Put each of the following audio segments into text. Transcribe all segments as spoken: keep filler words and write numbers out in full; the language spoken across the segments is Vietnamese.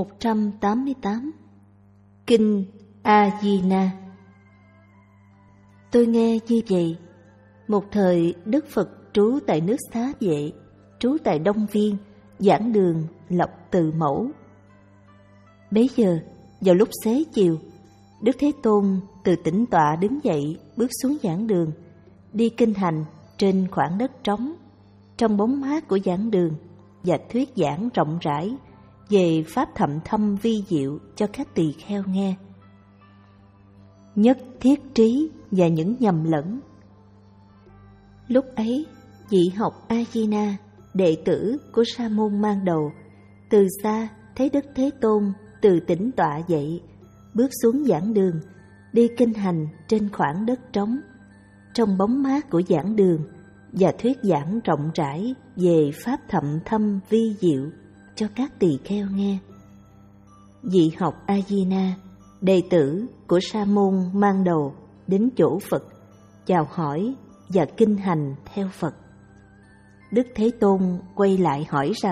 một trăm tám mươi tám. Kinh A-di-na. Tôi nghe như vậy, một thời Đức Phật trú tại nước Xá Vệ, trú tại Đông Viên, giảng đường Lộc Từ Mẫu. Bấy giờ, vào lúc xế chiều, Đức Thế Tôn từ tĩnh tọa đứng dậy, bước xuống giảng đường, đi kinh hành trên khoảng đất trống, trong bóng mát của giảng đường, và thuyết giảng rộng rãi về pháp thậm thâm vi diệu cho các tỳ kheo nghe. Nhất thiết trí và những nhầm lẫn. Lúc ấy, vị học A-di-na, đệ tử của Sa môn Mang Đầu, từ xa thấy Đức Thế Tôn từ tĩnh tọa dậy, bước xuống giảng đường, đi kinh hành trên khoảng đất trống, trong bóng mát của giảng đường, và thuyết giảng rộng rãi về pháp thậm thâm vi diệu cho các tỳ kheo nghe. Vị học A-di-na, đệ tử của Sa môn Mang Đầu, đến chỗ Phật, chào hỏi và kinh hành theo Phật. Đức Thế Tôn quay lại hỏi rằng: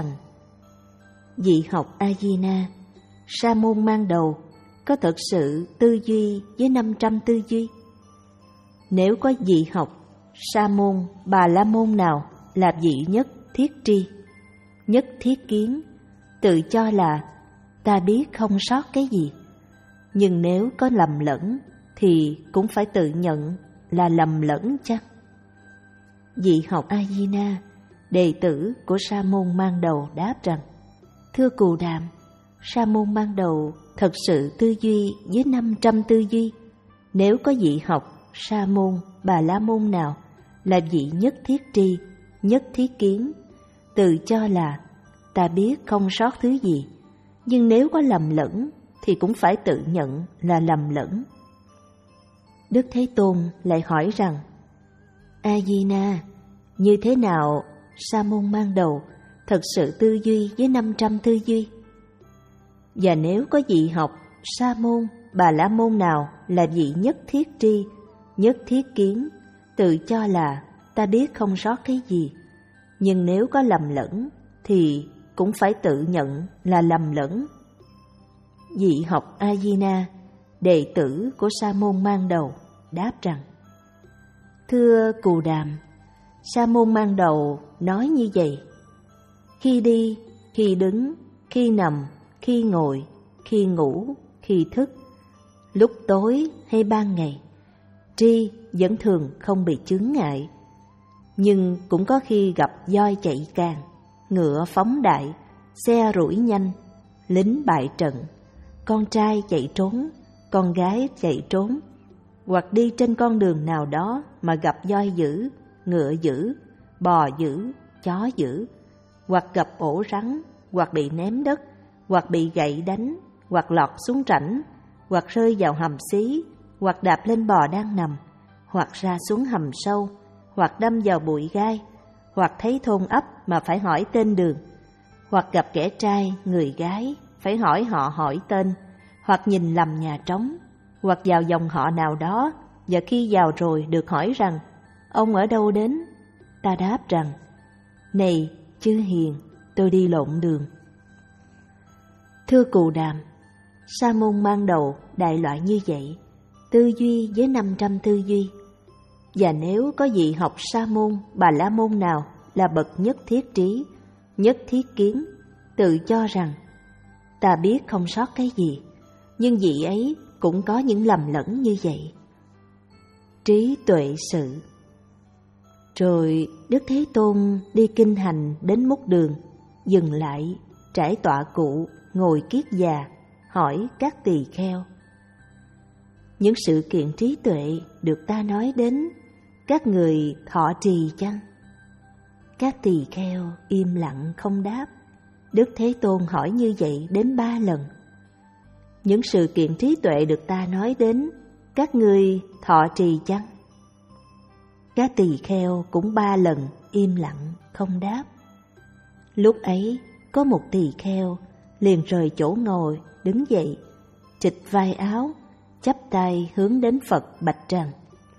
vị học A-di-na, Sa môn Mang Đầu có thật sự tư duy với năm trăm tư duy? Nếu có vị học Sa môn Bà La môn nào là vị nhất thiết tri, nhất thiết kiến, tự cho là ta biết không sót cái gì, nhưng nếu có lầm lẫn thì cũng phải tự nhận là lầm lẫn chăng? Vị học A-di-na, đệ tử của Sa môn Mang Đầu đáp rằng: thưa Cù Đàm, Sa môn Mang Đầu thật sự tư duy với năm trăm tư duy. Nếu có vị học Sa môn Bà La môn nào là vị nhất thiết tri, nhất thiết kiến, tự cho là ta biết không sót thứ gì, nhưng nếu có lầm lẫn thì cũng phải tự nhận là lầm lẫn. Đức Thế Tôn lại hỏi rằng: A-di-na, như thế nào Sa môn Mang Đầu thật sự tư duy với năm trăm tư duy? Và nếu có vị học Sa môn Bà La môn nào là vị nhất thiết tri, nhất thiết kiến, tự cho là ta biết không sót cái gì, nhưng nếu có lầm lẫn thì cũng phải tự nhận là lầm lẫn. Vị học A-di-na, đệ tử của Sa môn Mang Đầu đáp rằng: thưa Cù Đàm, Sa môn Mang Đầu nói như vậy: khi đi, khi đứng, khi nằm, khi ngồi, khi ngủ, khi thức, lúc tối hay ban ngày, tri vẫn thường không bị chướng ngại. Nhưng cũng có khi gặp voi chạy càng, ngựa phóng đại, xe rủi nhanh, lính bại trận, con trai chạy trốn, con gái chạy trốn, hoặc đi trên con đường nào đó mà gặp voi dữ, ngựa dữ, bò dữ, chó dữ, hoặc gặp ổ rắn, hoặc bị ném đất, hoặc bị gậy đánh, hoặc lọt xuống rãnh, hoặc rơi vào hầm xí, hoặc đạp lên bò đang nằm, hoặc ra xuống hầm sâu, hoặc đâm vào bụi gai, hoặc thấy thôn ấp mà phải hỏi tên đường, hoặc gặp kẻ trai, người gái, phải hỏi họ hỏi tên, hoặc nhìn lầm nhà trống, hoặc vào dòng họ nào đó, và khi vào rồi được hỏi rằng: ông ở đâu đến? Ta đáp rằng: này chư hiền, tôi đi lộn đường. Thưa Cù Đàm, Sa môn Mang Đầu đại loại như vậy, tư duy với năm trăm tư duy. Và nếu có vị học Sa môn Bà La môn nào là bậc nhất thiết trí, nhất thiết kiến, tự cho rằng ta biết không sót cái gì, nhưng vị ấy cũng có những lầm lẫn như vậy. Trí tuệ sự. Rồi Đức Thế Tôn đi kinh hành đến múc đường, dừng lại, trải tọa cụ, ngồi kiết già, hỏi các tỳ kheo: những sự kiện trí tuệ được ta nói đến, các người thọ trì chăng? Các tỳ kheo im lặng không đáp. Đức Thế Tôn hỏi như vậy đến ba lần. Những sự kiện trí tuệ được ta nói đến, các người thọ trì chăng? Các tỳ kheo cũng ba lần im lặng không đáp. Lúc ấy có một tỳ kheo liền rời chỗ ngồi đứng dậy, trịch vai áo, chắp tay hướng đến Phật bạch rằng: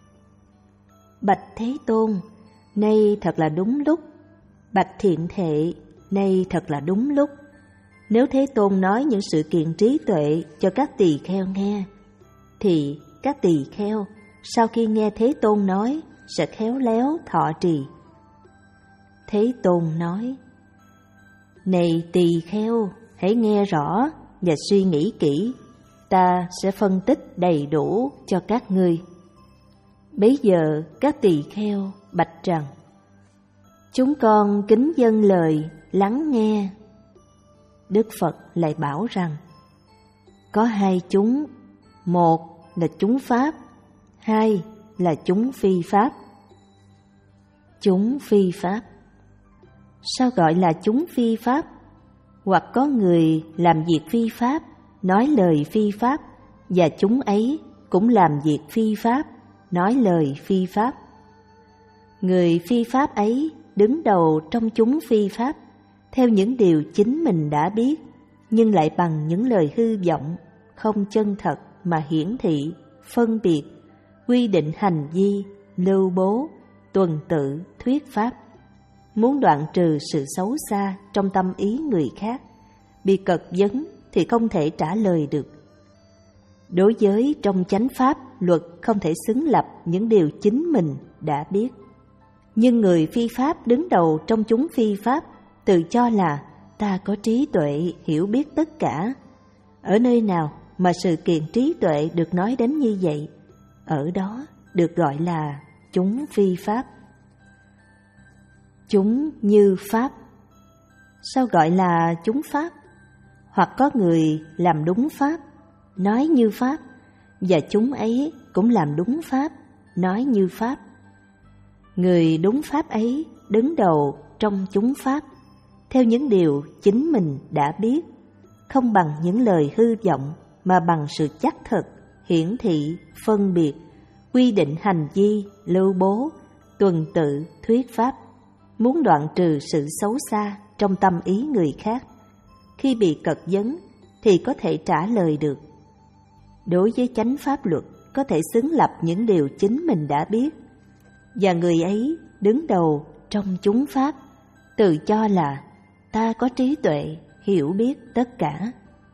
bạch Thế Tôn, nay thật là đúng lúc. Bạch Thiện Thệ, nay thật là đúng lúc. Nếu Thế Tôn nói những sự kiện trí tuệ cho các tỳ kheo nghe, thì các tỳ kheo sau khi nghe Thế Tôn nói sẽ khéo léo thọ trì. Thế Tôn nói: Này tỳ kheo, hãy nghe rõ và suy nghĩ kỹ, ta sẽ phân tích đầy đủ cho các ngươi. Bấy giờ các tỳ kheo bạch rằng: Chúng con kính dâng lời lắng nghe. Đức Phật lại bảo rằng: Có hai chúng, một là chúng pháp, hai là chúng phi pháp. Chúng phi pháp. Sao gọi là chúng phi pháp? Hoặc có người làm việc phi pháp, nói lời phi pháp, và chúng ấy cũng làm việc phi pháp, nói lời phi pháp. Người phi pháp ấy đứng đầu trong chúng phi pháp, theo những điều chính mình đã biết, nhưng lại bằng những lời hư vọng, không chân thật mà hiển thị, phân biệt, quy định hành vi, lưu bố, tuần tự, thuyết pháp, muốn đoạn trừ sự xấu xa trong tâm ý người khác, bị cật vấn thì không thể trả lời được. Đối với trong chánh pháp, luật không thể xứng lập những điều chính mình đã biết. Nhưng người phi pháp đứng đầu trong chúng phi pháp, tự cho là ta có trí tuệ hiểu biết tất cả. Ở nơi nào mà sự kiện trí tuệ được nói đến như vậy, ở đó được gọi là chúng phi pháp. Chúng như pháp. Sao gọi là chúng pháp? Hoặc có người làm đúng pháp, nói như pháp, và chúng ấy cũng làm đúng pháp, nói như pháp. Người đúng pháp ấy đứng đầu trong chúng pháp, theo những điều chính mình đã biết, không bằng những lời hư vọng mà bằng sự chắc thực, hiển thị, phân biệt, quy định hành vi, lưu bố, tuần tự, thuyết pháp, muốn đoạn trừ sự xấu xa trong tâm ý người khác. Khi bị cật vấn thì có thể trả lời được. Đối với chánh pháp luật có thể xứng lập những điều chính mình đã biết, và người ấy đứng đầu trong chúng pháp, tự cho là ta có trí tuệ hiểu biết tất cả.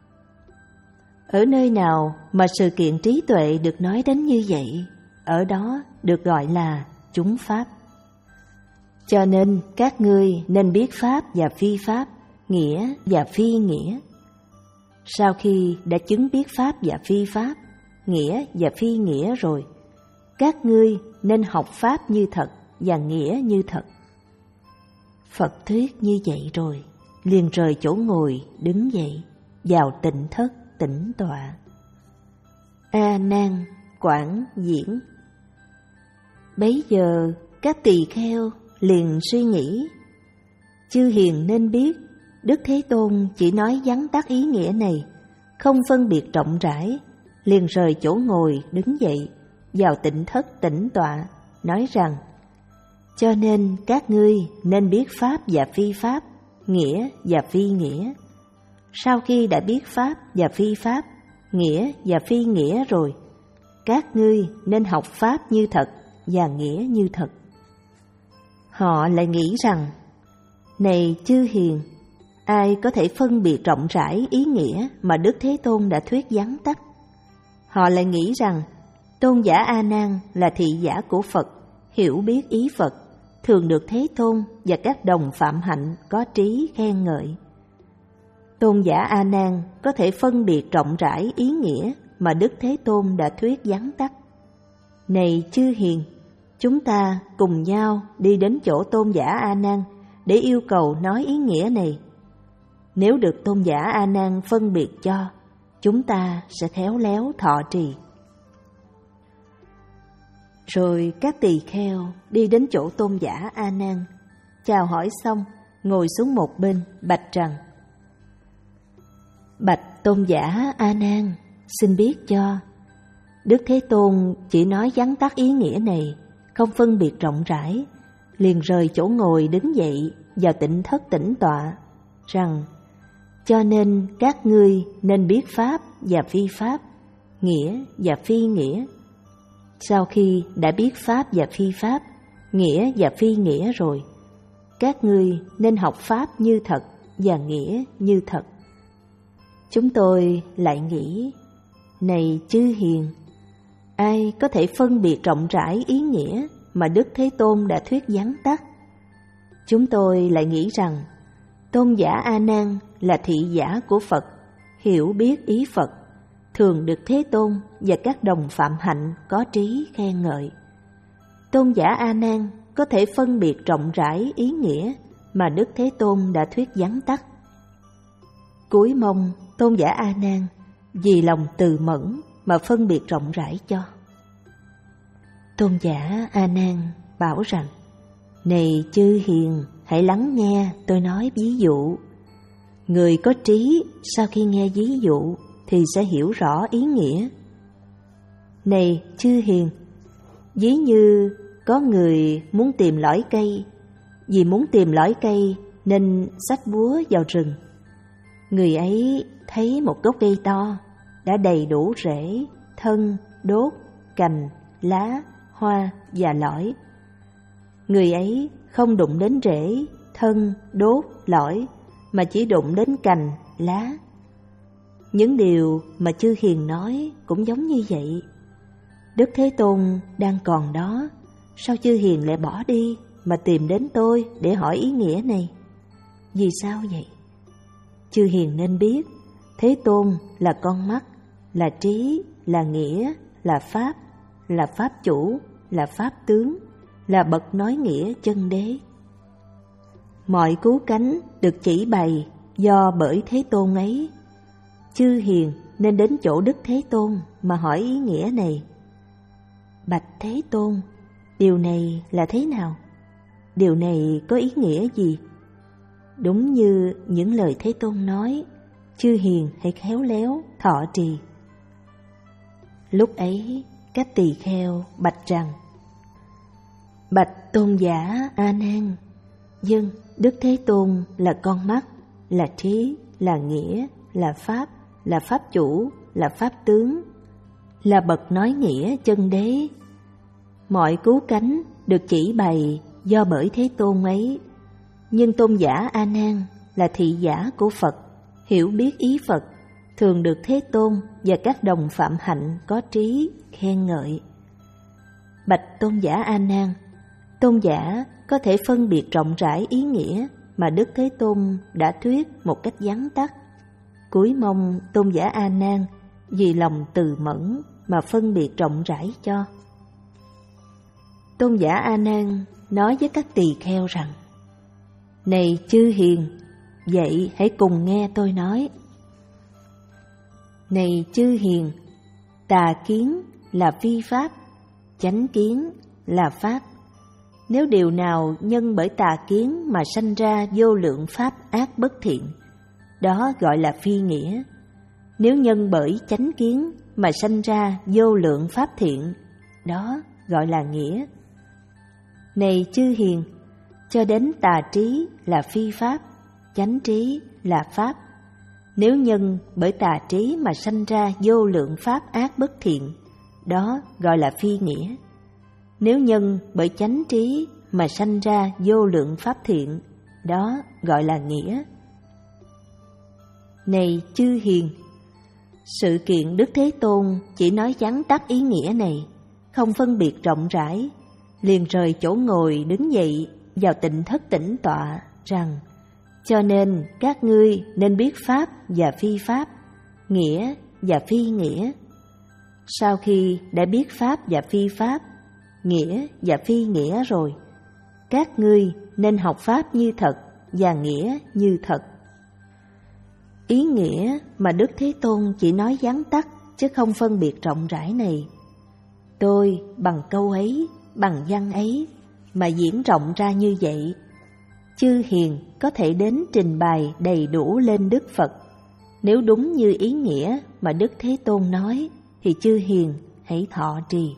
Ở nơi nào mà sự kiện trí tuệ được nói đến như vậy, ở đó được gọi là chúng pháp. Cho nên các ngươi nên biết pháp và phi pháp, nghĩa và phi nghĩa. Sau khi đã chứng biết pháp và phi pháp, nghĩa và phi nghĩa rồi, các ngươi nên học pháp như thật và nghĩa như thật. Phật thuyết như vậy rồi, liền rời chỗ ngồi đứng dậy, vào tịnh thất tĩnh tọa. A Nan quảng diễn. Bấy giờ các tỳ kheo liền suy nghĩ: Chư hiền nên biết, Đức Thế Tôn chỉ nói vắn tắt ý nghĩa này, không phân biệt rộng rãi, liền rời chỗ ngồi đứng dậy, vào tịnh thất tĩnh tọa, nói rằng: Cho nên các ngươi nên biết pháp và phi pháp, nghĩa và phi nghĩa. Sau khi đã biết pháp và phi pháp, nghĩa và phi nghĩa rồi, các ngươi nên học pháp như thật và nghĩa như thật. Họ lại nghĩ rằng: Này chư hiền, ai có thể phân biệt rộng rãi ý nghĩa mà Đức Thế Tôn đã thuyết vắn tắt? Họ lại nghĩ rằng Tôn giả A Nan là thị giả của Phật, hiểu biết ý Phật, thường được Thế Tôn và các đồng phạm hạnh có trí khen ngợi. Tôn giả A Nan có thể phân biệt rộng rãi ý nghĩa mà Đức Thế Tôn đã thuyết vắn tắt. Này chư hiền, chúng ta cùng nhau đi đến chỗ Tôn giả A Nan để yêu cầu nói ý nghĩa này. Nếu được Tôn giả A Nan phân biệt cho, chúng ta sẽ khéo léo thọ trì. Rồi các tỳ kheo đi đến chỗ Tôn giả A Nan, chào hỏi xong, ngồi xuống một bên bạch rằng: Bạch Tôn giả A Nan, xin biết cho, Đức Thế Tôn chỉ nói vắn tắt ý nghĩa này, không phân biệt rộng rãi, liền rời chỗ ngồi đứng dậy, vào tịnh thất tĩnh tọa, rằng: Cho nên các ngươi nên biết pháp và phi pháp, nghĩa và phi nghĩa. Sau khi đã biết pháp và phi pháp, nghĩa và phi nghĩa rồi, các ngươi nên học pháp như thật và nghĩa như thật, Chúng tôi lại nghĩ, này chư hiền, ai có thể phân biệt rộng rãi ý nghĩa mà Đức Thế Tôn đã thuyết vắn tắt? Chúng tôi lại nghĩ rằng, tôn giả A Nan là thị giả của Phật, hiểu biết ý Phật, thường được Thế Tôn và các đồng phạm hạnh có trí khen ngợi. Tôn giả A Nan có thể phân biệt rộng rãi ý nghĩa mà Đức Thế Tôn đã thuyết vắn tắt. Cúi mong tôn giả A Nan vì lòng từ mẫn mà phân biệt rộng rãi cho. Tôn giả A Nan bảo rằng, này chư hiền, hãy lắng nghe tôi nói ví dụ. Người có trí sau khi nghe ví dụ thì sẽ hiểu rõ ý nghĩa. Này chư hiền, ví như có người muốn tìm lõi cây, vì muốn tìm lõi cây nên xách búa vào rừng. Người ấy thấy một gốc cây to, đã đầy đủ rễ, thân, đốt, cành, lá, hoa và lõi. Người ấy không đụng đến rễ, thân, đốt, lõi, mà chỉ đụng đến cành, lá. Những điều mà chư hiền nói cũng giống như vậy. Đức Thế Tôn đang còn đó, sao chư hiền lại bỏ đi mà tìm đến tôi để hỏi ý nghĩa này? Vì sao vậy? Chư hiền nên biết, Thế Tôn là con mắt, là trí, là nghĩa, là pháp, là pháp chủ, là pháp tướng, là bậc nói nghĩa chân đế. Mọi cứu cánh được chỉ bày do bởi Thế Tôn ấy. Chư hiền nên đến chỗ Đức Thế Tôn mà hỏi ý nghĩa này. Bạch Thế Tôn, điều này là thế nào? Điều này có ý nghĩa gì? Đúng như những lời Thế Tôn nói, chư hiền hãy khéo léo thọ trì. Lúc ấy, các tỳ kheo bạch rằng, bạch tôn giả A Nan, vâng, Đức Thế Tôn là con mắt, là trí, là nghĩa, là pháp, là pháp chủ, là pháp tướng, là bậc nói nghĩa chân đế. Mọi cứu cánh được chỉ bày do bởi Thế Tôn ấy. Nhưng tôn giả A Nan là thị giả của Phật, hiểu biết ý Phật, thường được Thế Tôn và các đồng phạm hạnh có trí khen ngợi. Bạch tôn giả A Nan, tôn giả có thể phân biệt rộng rãi ý nghĩa mà Đức Thế Tôn đã thuyết một cách vắn tắt. Cúi mong tôn giả A Nan vì lòng từ mẫn mà phân biệt rộng rãi cho. Tôn giả A Nan nói với các tỳ kheo rằng, này chư hiền, vậy hãy cùng nghe tôi nói. Này chư hiền, tà kiến là phi pháp, chánh kiến là pháp. Nếu điều nào nhân bởi tà kiến mà sanh ra vô lượng pháp ác bất thiện, đó gọi là phi nghĩa. Nếu nhân bởi chánh kiến mà sanh ra vô lượng pháp thiện, đó gọi là nghĩa. Này chư hiền, cho đến tà trí là phi pháp, chánh trí là pháp. Nếu nhân bởi tà trí mà sanh ra vô lượng pháp ác bất thiện, đó gọi là phi nghĩa. Nếu nhân bởi chánh trí mà sanh ra vô lượng pháp thiện, đó gọi là nghĩa. Này chư hiền, sự kiện Đức Thế Tôn chỉ nói vắn tắt ý nghĩa này, không phân biệt rộng rãi, liền rời chỗ ngồi đứng dậy vào tịnh thất tĩnh tọa rằng, cho nên các ngươi nên biết pháp và phi pháp, nghĩa và phi nghĩa. Sau khi đã biết pháp và phi pháp, nghĩa và phi nghĩa rồi, các ngươi nên học pháp như thật và nghĩa như thật. Ý nghĩa mà Đức Thế Tôn chỉ nói vắn tắt chứ không phân biệt rộng rãi này, tôi bằng câu ấy, bằng văn ấy mà diễn rộng ra như vậy, chư hiền có thể đến trình bày đầy đủ lên Đức Phật. Nếu đúng như ý nghĩa mà Đức Thế Tôn nói thì chư hiền hãy thọ trì.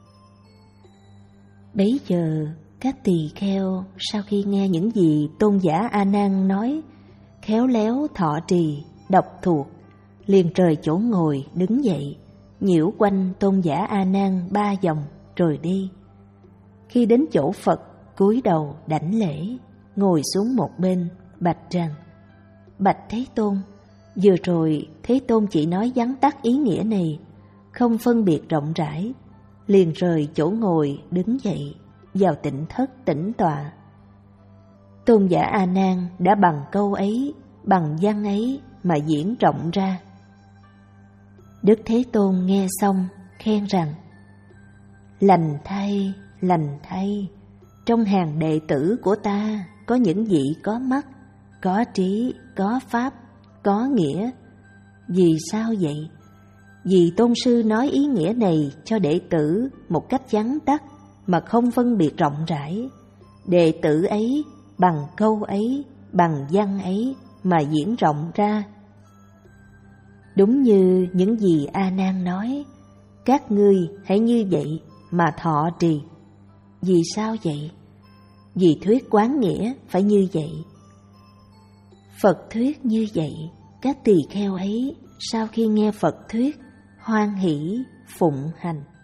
Bấy giờ các tỳ kheo sau khi nghe những gì tôn giả A Nan nói, khéo léo thọ trì, đọc thuộc, liền rời chỗ ngồi đứng dậy, nhiễu quanh tôn giả A Nan ba vòng rồi đi. Khi đến chỗ Phật, cúi đầu đảnh lễ, ngồi xuống một bên, bạch rằng, bạch Thế Tôn, Vừa rồi Thế Tôn chỉ nói vắn tắt ý nghĩa này, không phân biệt rộng rãi, liền rời chỗ ngồi đứng dậy, vào tịnh thất tĩnh tọa. Tôn giả A Nan đã bằng câu ấy, bằng văn ấy mà diễn rộng ra. Đức Thế Tôn nghe xong khen rằng: lành thay, lành thay, trong hàng đệ tử của ta có những vị có mắt, có trí, có pháp, có nghĩa. Vì sao vậy? Vì tôn sư nói ý nghĩa này cho đệ tử một cách vắn tắt mà không phân biệt rộng rãi. Đệ tử ấy bằng câu ấy, bằng văn ấy mà diễn rộng ra. Đúng như những gì A Nan nói, các ngươi hãy như vậy mà thọ trì. Vì sao vậy? Vì thuyết quán nghĩa phải như vậy. Phật thuyết như vậy, các tỳ kheo ấy sau khi nghe Phật thuyết hoan hỷ phụng hành.